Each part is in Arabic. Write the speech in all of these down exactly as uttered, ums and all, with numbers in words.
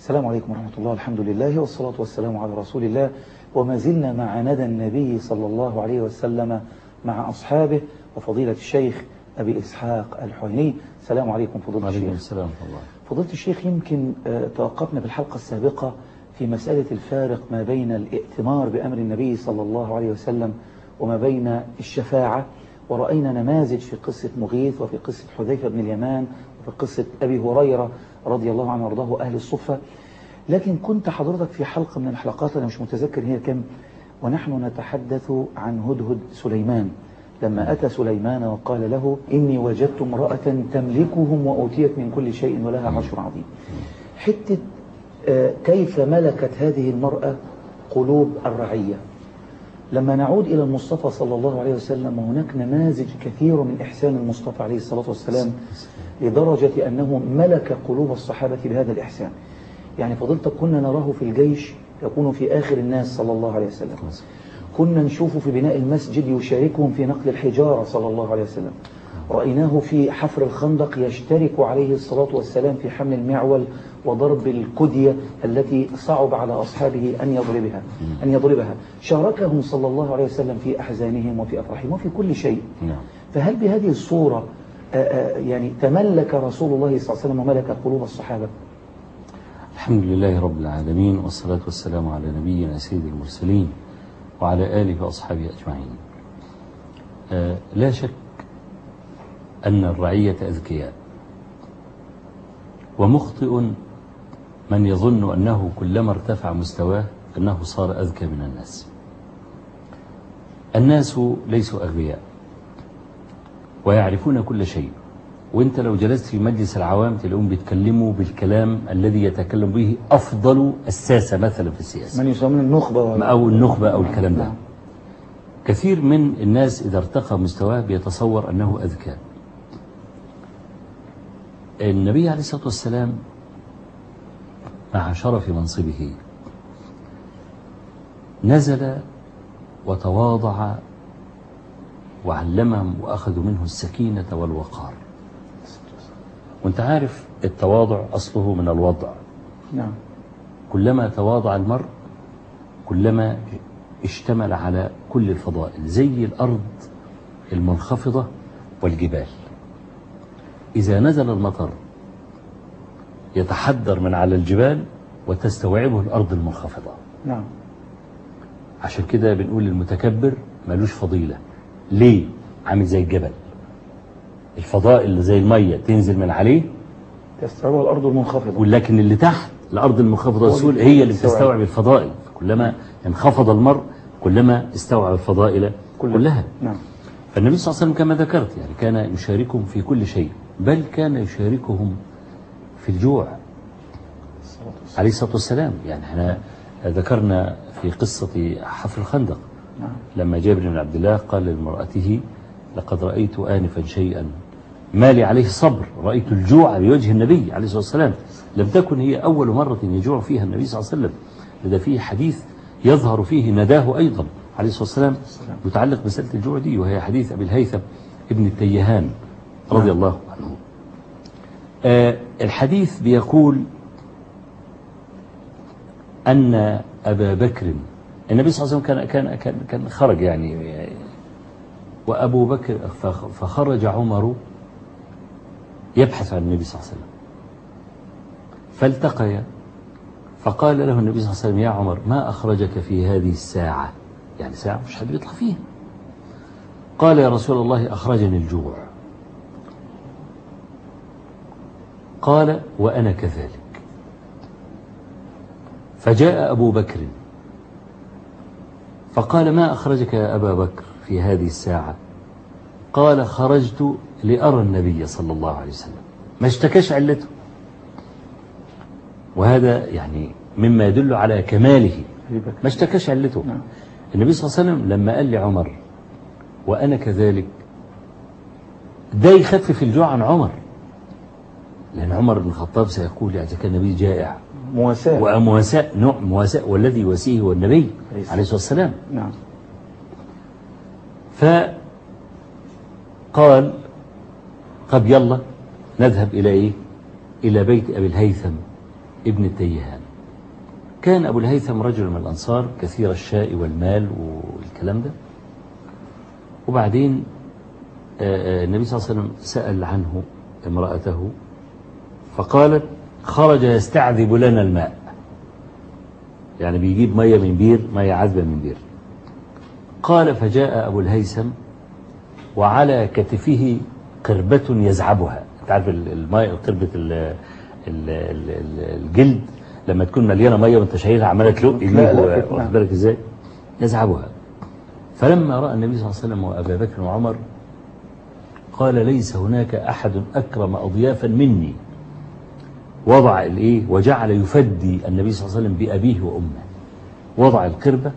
السلام عليكم ورحمة الله. الحمد لله والصلاة والسلام على رسول الله، وما زلنا مع ندى النبي صلى الله عليه وسلم مع أصحابه وفضيلة الشيخ أبي إسحاق الحويني. السلام عليكم فضيلة الشيخ. السلام الله. فضيلة الشيخ، يمكن توقفنا في الحلقة السابقة في مسألة الفارق ما بين الائتمار بأمر النبي صلى الله عليه وسلم وما بين الشفاعة، ورأينا نماذج في قصة مغيث وفي قصة حذيفة بن اليمان وفي قصة أبي هريرة رضي الله عنه وارضاه أهل الصفة. لكن كنت حضرتك في حلقة من الحلقات، أنا مش متذكر هي كم، ونحن نتحدث عن هدهد سليمان لما أتى سليمان وقال له إني وجدت امرأة تملكهم وأوتيت من كل شيء ولها عرش عظيم. حتة كيف ملكت هذه المرأة قلوب الرعية. لما نعود إلى المصطفى صلى الله عليه وسلم، وهناك نماذج كثير من إحسان المصطفى عليه الصلاة والسلام لدرجة أنه ملك قلوب الصحابة بهذا الإحسان. يعني فضلتك كنا نراه في الجيش يكون في آخر الناس صلى الله عليه وسلم، كنا نشوفه في بناء المسجد يشاركهم في نقل الحجارة صلى الله عليه وسلم، رأيناه في حفر الخندق يشترك عليه الصلاة والسلام في حمل المعول وضرب الكدية التي صعب على أصحابه أن يضربها أن يضربها شاركهم صلى الله عليه وسلم في أحزانهم وفي أفراحهم وفي كل شيء. فهل بهذه الصورة يعني تملك رسول الله صلى الله عليه وسلم وملك قلوب الصحابة؟ الحمد لله رب العالمين، والصلاة والسلام على نبينا سيد المرسلين وعلى آله وأصحابه أجمعين. آه لا شك أن الرعية أذكياء، ومخطئ من يظن أنه كلما ارتفع مستواه أنه صار أذكى من الناس. الناس ليسوا أغبياء ويعرفون كل شيء، وانت لو جلست في مجلس العوام تلاقيهم بيتكلموا بالكلام الذي يتكلم به أفضل الساسة مثلا في السياسة، من يسمون النخبة أو النخبة أو الكلام ده. كثير من الناس إذا ارتقى مستواه بيتصور أنه أذكى. النبي عليه الصلاة والسلام مع شرف منصبه نزل وتواضع وعلمهم وأخذوا منه السكينة والوقار. وانت عارف التواضع أصله من الوضع. نعم. كلما تواضع المرء كلما اشتمل على كل الفضائل، زي الأرض المنخفضة والجبال. إذا نزل المطر يتحدر من على الجبال وتستوعبه الأرض المنخفضة. نعم. عشان كده بنقول المتكبر ملوش فضيلة. ليه؟ عامل زي الجبل، الفضائل اللي زي المية تنزل من عليه تستوعب الأرض المنخفضة، ولكن اللي تحت الأرض المنخفضة السهول هي اللي بتستوعب الفضائل. كلما انخفض المرء كلما استوعب الفضائل كلها. نعم. فالنبي صلى الله عليه وسلم كما ذكرت يعني كان يشاركهم في كل شيء، بل كان يشاركهم في الجوع عليه الصلاة والسلام. يعني احنا ذكرنا في قصة حفر الخندق لما جابر بن عبد الله قال لامرأته لقد رأيت آنفا شيئا ما لي عليه صبر، رأيت الجوع بوجه النبي عليه الصلاة والسلام. لم تكن هي أول مرة يجوع فيها النبي صلى الله عليه وسلم، لذا فيه حديث يظهر فيه نداه أيضا عليه الصلاة والسلام متعلق بمسألة الجوع دي، وهي حديث أبي الهيثم ابن التيهان رضي الله عنه. آه الحديث بيقول أن أبا بكر، النبي صلى الله عليه وسلم كان كان كان, كان خرج يعني، وأبو بكر فخرج عمر يبحث عن النبي صلى الله عليه وسلم فالتقيا، فقال له النبي صلى الله عليه وسلم يا عمر ما أخرجك في هذه الساعة، يعني ساعة مش حد بيطلع فيها. قال يا رسول الله أخرجني الجوع. قال وأنا كذلك. فجاء أبو بكر فقال ما أخرجك يا أبا بكر في هذه الساعة؟ قال خرجت لأرى النبي صلى الله عليه وسلم. ما اشتكاش علته، وهذا يعني مما يدل على كماله، ما اشتكاش علته. النبي صلى الله عليه وسلم لما قال لعمر وأنا كذلك ده يخفف الجوع عن عمر، لأن عمر بن الخطاب سيقول إذا كان النبي جائع مواساة ومواساة نوع مواساة، والذي يواسيه هو النبي عليه الصلاة والسلام. نعم. فقال طب يلا نذهب إلى إيه؟ إلى بيت أبي الهيثم ابن التيهان. كان أبو الهيثم رجل من الأنصار كثير الشاء والمال والكلام ده. وبعدين النبي صلى الله عليه وسلم سأل عنه امرأته فقالت خرج يستعذب لنا الماء، يعني بيجيب مية من بير، مية عذبة من بير. قال فجاء أبو الهيثم وعلى كتفه قربة يزعبها. انت عارف الماء قربة الجلد لما تكون مليانة مية وانت شايلها عمالة تلق ايديك، واخد بالك ازاي؟ يزعبها. فلما رأى النبي صلى الله عليه وسلم وأبا بكر وعمر قال ليس هناك أحد أكرم أضيافا مني. وضع الايه وجعل يفدي النبي صلى الله عليه وسلم بأبيه وأمه. وضع القربة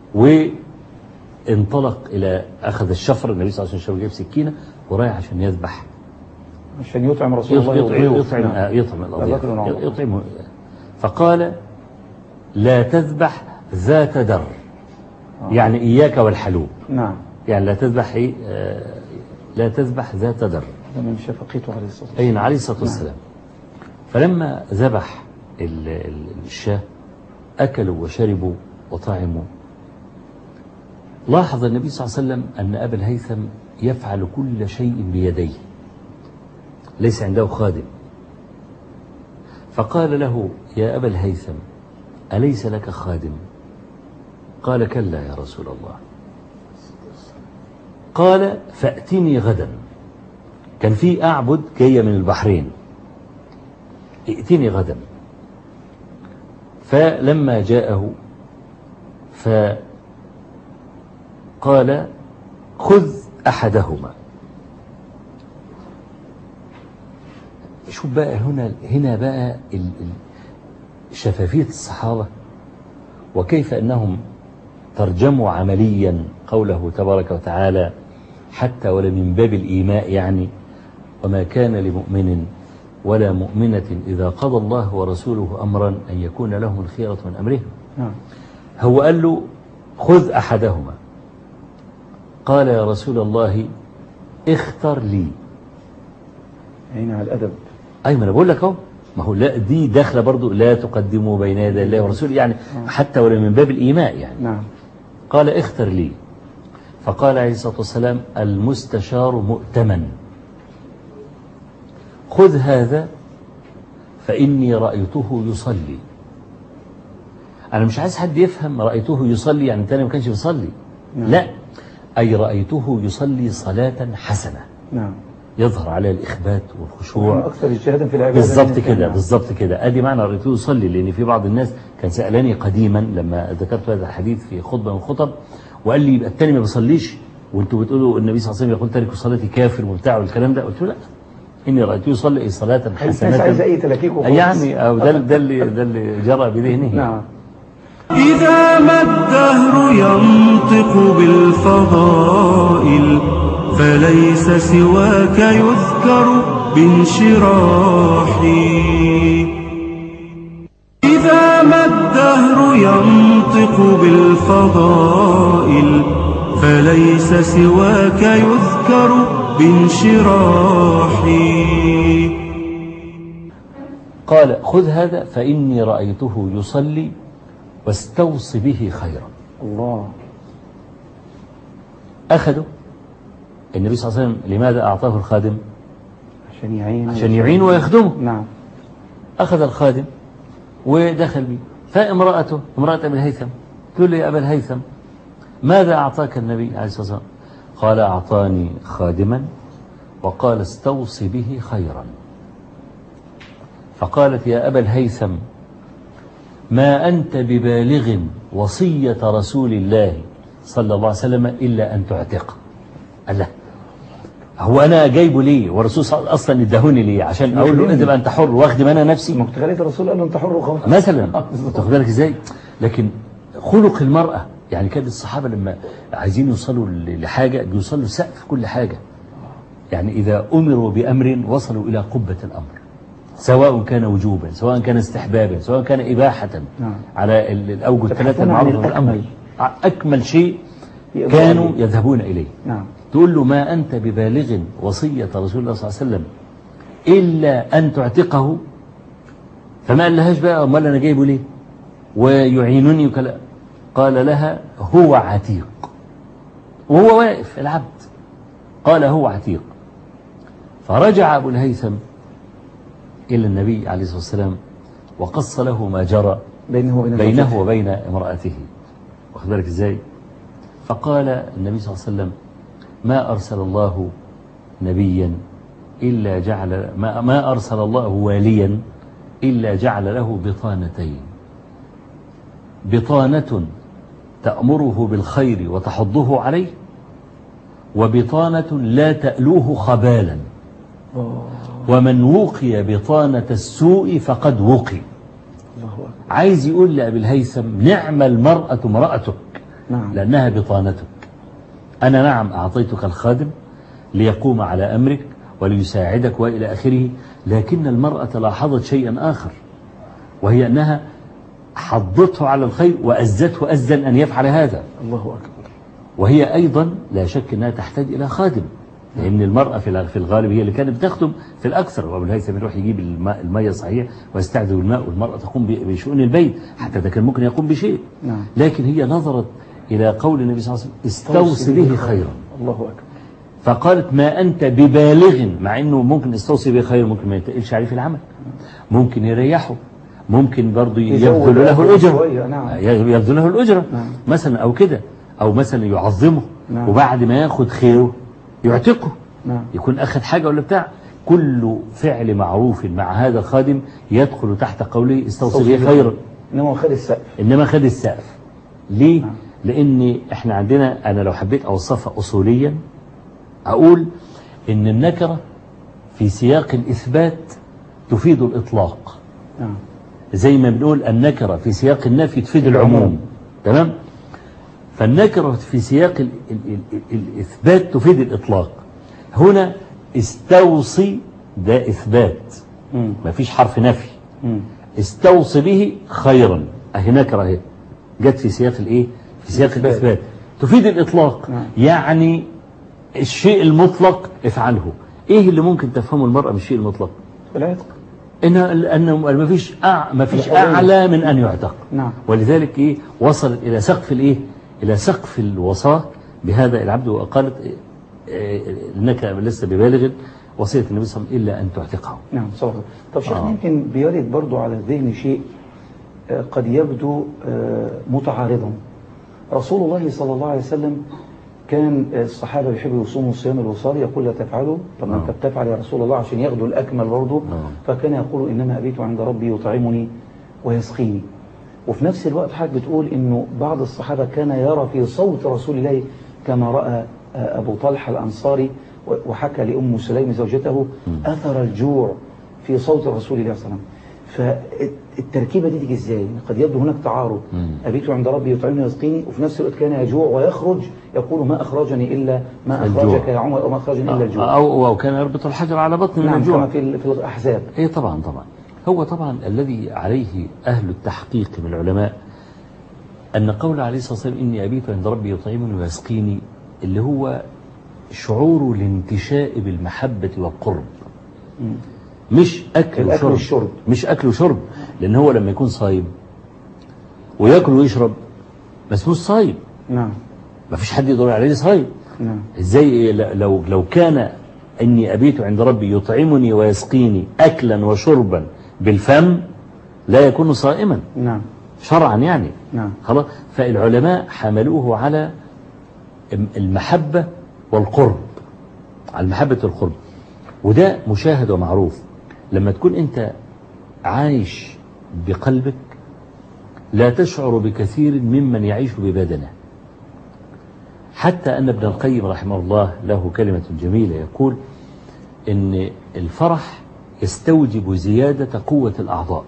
وانطلق إلى أخذ الشفر. النبي صلى الله عليه وسلم جاب سكينة ورايح عشان يذبح، عشان يطعم رسول الله يطعم يطعم, يطعم الأضياف يطعم. فقال لا تذبح ذات در، يعني إياك والحلوب. نعم. يعني لا تذبح إيه آه لا تذبح ذات در. من شفقته عليه الصلاة والسلام. أين عليه الصلاة والسلام. فلما ذبح الشاة أكلوا وشربوا وطعموا. لاحظ النبي صلى الله عليه وسلم أن أبا الهيثم يفعل كل شيء بيديه، ليس عنده خادم. فقال له يا أبا الهيثم أليس لك خادم؟ قال كلا يا رسول الله. قال فأتني غدا. كان في أعبد جاية من البحرين، ائتني غدا. فلما جاءه فقال خذ أحدهما. شوف بقى هنا هنا بقى شفافية الصحابة وكيف أنهم ترجموا عمليا قوله تبارك وتعالى حتى ولا من باب الإيماء، يعني وما كان لمؤمن ولا مؤمنة إذا قضى الله ورسوله أمرا أن يكون لهم الخيرة من أمرهم. نعم. هو قال له خذ أحدهما. قال يا رسول الله اختر لي. عين على الأدب. أي ما أنا بقول لك أهو، ما هو لا دي داخلة برضو لا تقدموا بين يدي الله ورسوله، يعني حتى ولا من باب الإيماء يعني. نعم. قال اختر لي. فقال عليه الصلاة والسلام المستشار مؤتمن. خذ هذا فإني رأيته يصلي. أنا مش عايز حد يفهم رأيته يصلي يعني تاني ما كانش بيصلي. نعم. لا، أي رأيته يصلي صلاة حسنة. نعم. يظهر عليه الإخبات والخشوع أكثر اجتهادا في العبادة. بالضبط كده بالضبط كده. أدي معنى رأيته يصلي. لأن في بعض الناس كان سألني قديما لما ذكرت هذا الحديث في خطبة من الخطب وقال لي يبقى التاني ما بيصليش وانتوا بتقولوا النبي صلى الله عليه وسلم يقول تارك صلاتي كافر وبتاع والكلام ده. قلت له لا، إني رأيته يصلي أي صلاة حسنة عايز أي تلاكيك يعني، أو ده ده اللي ده اللي جرى بذهنه. نعم. إذا ما الدهر ينطق بالفضائل فليس سواك يذكر بانشراحي. إذا ما الدهر ينطق بالفضائل فليس سواك يذكر بانشراحي. قال خذ هذا فإني رأيته يصلي واستوصي به خيرا. الله. أخذوا النبي صلى الله عليه وسلم. لماذا أعطاه الخادم؟ عشان يعين عشان يعين ويخدمه. نعم. أخذ الخادم ودخل به. فامرأته امرأة أبي الهيثم تقول لي يا أبا الهيثم ماذا أعطاك النبي عليه الصلاة والسلام؟ قال أعطاني خادما وقال استوصي به خيرا. فقالت يا أبا الهيثم ما أنت ببالغ وصية رسول الله صلى الله عليه وسلم إلا أن تعتق. قال له هو أنا جايبه ليه والرسول أصلا ادهوني ليه عشان أقول له أنت أنت حر واخدم أنا نفسي. مقتغلية الرسول قال له أنت حر وخلاص مثلا. تاخد بالك إزاي؟ لكن خلق المرأة يعني كان الصحابة لما عايزين يوصلوا لحاجة بيوصلوا سقف كل حاجة. يعني إذا أمروا بأمر وصلوا إلى قبة الأمر، سواء كان وجوبا سواء كان استحبابا سواء كان إباحة. نعم. على الأوجه الثلاثة المعروضة بالأمر. أكمل شيء كانوا يذهبون إليه. نعم. تقول له ما أنت ببالغ وصية رسول الله صلى الله عليه وسلم إلا أن تعتقه. فما قال لهاش بقى امال انا جايبه ليه ويعينني وكلا. قال لها هو عتيق، وهو واقف العبد قال هو عتيق. فرجع أبو الهيثم إلى النبي عليه الصلاة والسلام وقص له ما جرى بينه وبين بينه وبين امرأته. واخد بالك ازاي؟ فقال النبي صلى الله عليه وسلم ما أرسل الله نبيا إلا جعل ما, ما أرسل الله واليا إلا جعل له بطانتين، بطانة تأمره بالخير وتحضه عليه، وبطانة لا تألوه خبالا. ومن وقي بطانة السوء فقد وقي. عايز يقول لأبي الهيثم نعم المرأة امرأتك، نعم. لأنها بطانتك. أنا نعم أعطيتك الخادم ليقوم على أمرك وليساعدك وإلى آخره، لكن المرأة لاحظت شيئا آخر، وهي أنها حضته على الخير وأزته أزا أن يفعل هذا. الله أكبر. وهي أيضا لا شك أنها تحتاج إلى خادم، لأن المرأة في الغالب هي اللي كانت بتخدم في الأكثر. وأبو الهيثم يروح يجيب الماء المية صحيح ويستعذب الماء، والمرأة تقوم بشؤون البيت، حتى ده كان ممكن يقوم بشيء. نعم. لكن هي نظرت إلى قول النبي صلى الله عليه وسلم استوصي به خيرا. الله أكبر. فقالت ما أنت ببالغ، مع أنه ممكن استوصي به خير، ممكن ما يتقلش عليه في العمل، ممكن يريحه، ممكن برضه يبذل له الأجرة. نعم. يبذل له الأجرة. نعم. مثلا أو كده، أو مثلا يعظمه. نعم. وبعد ما ياخد خيره يعتقه. نعم. يكون أخذ حاجة ولا بتاع. كل فعل معروف مع هذا الخادم يدخل تحت قوله استوصي به خيرا. إنما خد السقف. إنما خد السقف. ليه؟ نعم. لأن إحنا عندنا، أنا لو حبيت أوصفها أصوليا أقول إن النكرة في سياق الإثبات تفيد الإطلاق. نعم. زي ما بنقول النكرة في سياق النفي تفيد العموم. تمام؟ فالنكرة في سياق ال ال ال الإثبات تفيد الإطلاق. هنا استوصي ده إثبات، ما فيش حرف نفي. مم. استوصي به خيرا، أهي نكرة اهي جت في سياق الإيه؟ في سياق الإثبات. الإثبات تفيد الإطلاق. نعم. يعني الشيء المطلق افعله. إيه اللي ممكن تفهمه المرأة من الشيء المطلق؟ العتق. إن أن ما فيش أع... ما فيش الحرية. أعلى من أن يعتق. نعم. ولذلك إيه وصلت إلى سقف الإيه؟ إلى سقف الوصاة بهذا العبد. وقالت إيه إنك لست ببالغ وصية النبي صلى الله عليه وسلم إلا أن تعتقه. نعم صحيح. طب شيخ آه. يمكن بيرد برضو على الذهن شيء آه، قد يبدو آه، متعارضا. رسول الله صلى الله عليه وسلم كان الصحابة بيحبوا يصوموا صيام الوصال، يقول لا تفعلوا. طب انت بتفعل يا رسول الله عشان ياخدوا الأكمل برضه. فكان يقول إنما أبيت عند ربي يطعمني ويسقيني. وفي نفس الوقت حضرتك بتقول إنه بعض الصحابة كان يرى في صوت رسول الله كما رأى أبو طلحة الأنصاري وحكى لأم سليم زوجته أثر الجوع في صوت رسول الله صلى الله عليه وسلم. فالتركيبة دي تيجي ازاي؟ قد يبدو هناك تعارض. أبيت عند ربي يطعمني ويسقيني، وفي نفس الوقت كان يجوع ويخرج يقول ما أخرجني إلا ما أخرجك يا عمر، أو ما أخرجني إلا الجوع. أو, أو كان يربط الحجر على بطن من نعم الجوع. كما في, في الأحزاب. إيه طبعا طبعا. هو طبعا الذي عليه أهل التحقيق من العلماء أن قول عليه الصلاة والسلام إني أبيت عند ربي يطعمني ويسقيني اللي هو شعور الانتشاء بالمحبة والقرب. م. مش أكل وشرب. الشرب. مش أكل وشرب، لأن هو لما يكون صايم ويأكل ويشرب ما اسموش صايم. نعم. ما فيش حد يقدر عليه صايم. نعم. إزاي لو لو كان إني أبيت عند ربي يطعمني ويسقيني أكلا وشربا بالفم لا يكون صائما. نعم. شرعا يعني. نعم. خلاص. فالعلماء حملوه على المحبة والقرب، على المحبة والقرب، وده مشاهد ومعروف. لما تكون أنت عايش بقلبك لا تشعر بكثير ممن يعيش ببدنه. حتى أن ابن القيم رحمه الله له كلمة جميلة يقول إن الفرح يستوجب زيادة قوة الأعضاء،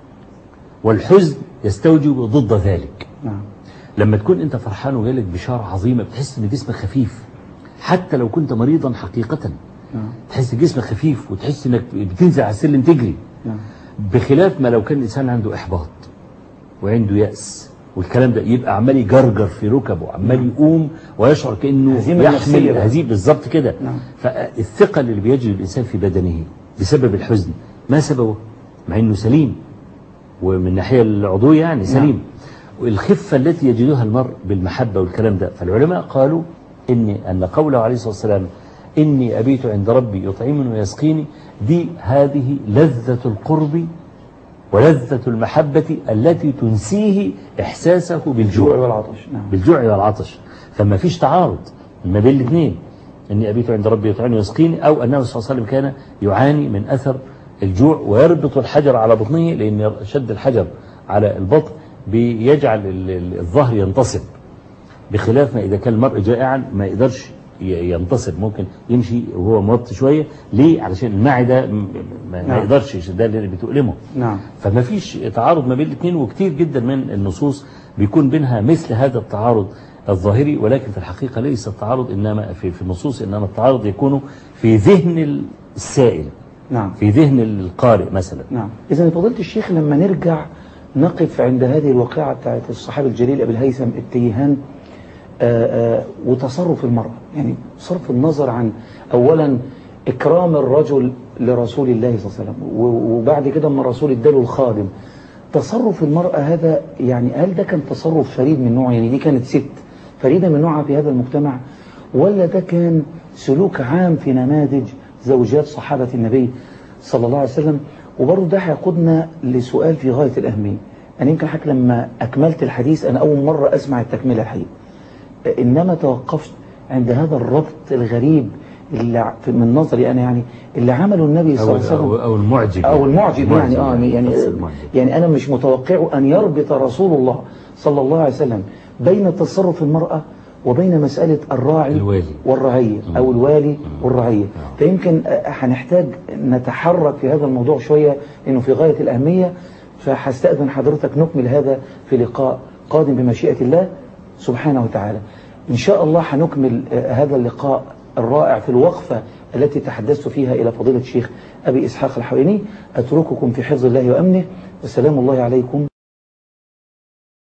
والحزن يستوجب ضد ذلك. نعم. لما تكون أنت فرحان وجالك بشارة عظيمة بتحس إن جسمك خفيف، حتى لو كنت مريضا حقيقة. نعم. تحس جسمك خفيف وتحس إنك بتنزل على السلم تجري. نعم. بخلاف ما لو كان الإنسان عنده إحباط وعنده يأس والكلام ده، يبقى عمال يجرجر في ركبه، عمال يقوم ويشعر كأنه يحمل هزيم بالظبط كده. نعم. فالثقل اللي بيجري الإنسان في بدنه بسبب الحزن ما سببه؟ مع إنه سليم ومن الناحية العضوية يعني سليم. والخفة التي يجدها المرء بالمحبة والكلام ده. فالعلماء قالوا إن أن قوله عليه الصلاة والسلام إني أبيت عند ربي يطعمني ويسقيني، دي هذه لذة القرب ولذة المحبة التي تنسيه إحساسه بالجوع والعطش. نعم. بالجوع والعطش. فما فيش تعارض ما بين الاثنين، إني أبيت عند ربي يطعمني ويسقيني، أو أنه صلى الله عليه وسلم كان يعاني من أثر الجوع ويربط الحجر على بطنه، لأن شد الحجر على البطن بيجعل الظهر ينتصب، بخلاف ما إذا كان المرء جائعا ما يقدرش ينتصب، ممكن يمشي وهو موطي شوية. ليه؟ علشان المعدة ما نعم. يقدرش، ده اللي بتؤلمه. نعم. فما فيش تعارض ما بين الاثنين، وكتير جدا من النصوص بيكون بينها مثل هذا التعارض الظاهري، ولكن في الحقيقة ليس التعارض إنما في في النصوص، إنما التعارض يكون في ذهن السائل. نعم. في ذهن القارئ مثلا. نعم. إذا فضيلة الشيخ لما نرجع نقف عند هذه الواقعة بتاعت الصحابي الجليل أبي الهيثم التيهان آآ آآ وتصرف المرأة، يعني صرف النظر عن أولا إكرام الرجل لرسول الله صلى الله عليه وسلم، وبعد كده اما الرسول اداله الخادم، تصرف المرأة هذا يعني هل ده كان تصرف فريد من نوعه؟ يعني دي كانت ست فريدة من نوعها في هذا المجتمع، ولا ده كان سلوك عام في نماذج زوجات صحابة النبي صلى الله عليه وسلم؟ وبرضه ده هيقودنا لسؤال في غاية الأهمية. أنا يمكن حتى لما أكملت الحديث أنا أول مرة أسمع التكملة الحقيقة، إنما توقفت عند هذا الربط الغريب اللي من نظري أنا يعني اللي عمله النبي صلى الله عليه وسلم، أو, أو المعجب أو المعجب يعني آه يعني يعني أنا مش متوقع أن يربط رسول الله صلى الله عليه وسلم بين تصرف المرأة وبين مسألة الراعي الوالي والرعية أو الوالي والرعية. فيمكن هنحتاج نتحرك في هذا الموضوع شوية لأنه في غاية الأهمية، فهستأذن حضرتك نكمل هذا في لقاء قادم بمشيئة الله سبحانه وتعالى. إن شاء الله هنكمل هذا اللقاء الرائع في الوقفة التي تحدثت فيها إلى فضيلة الشيخ أبي إسحاق الحويني. أترككم في حفظ الله وأمنه، والسلام الله عليكم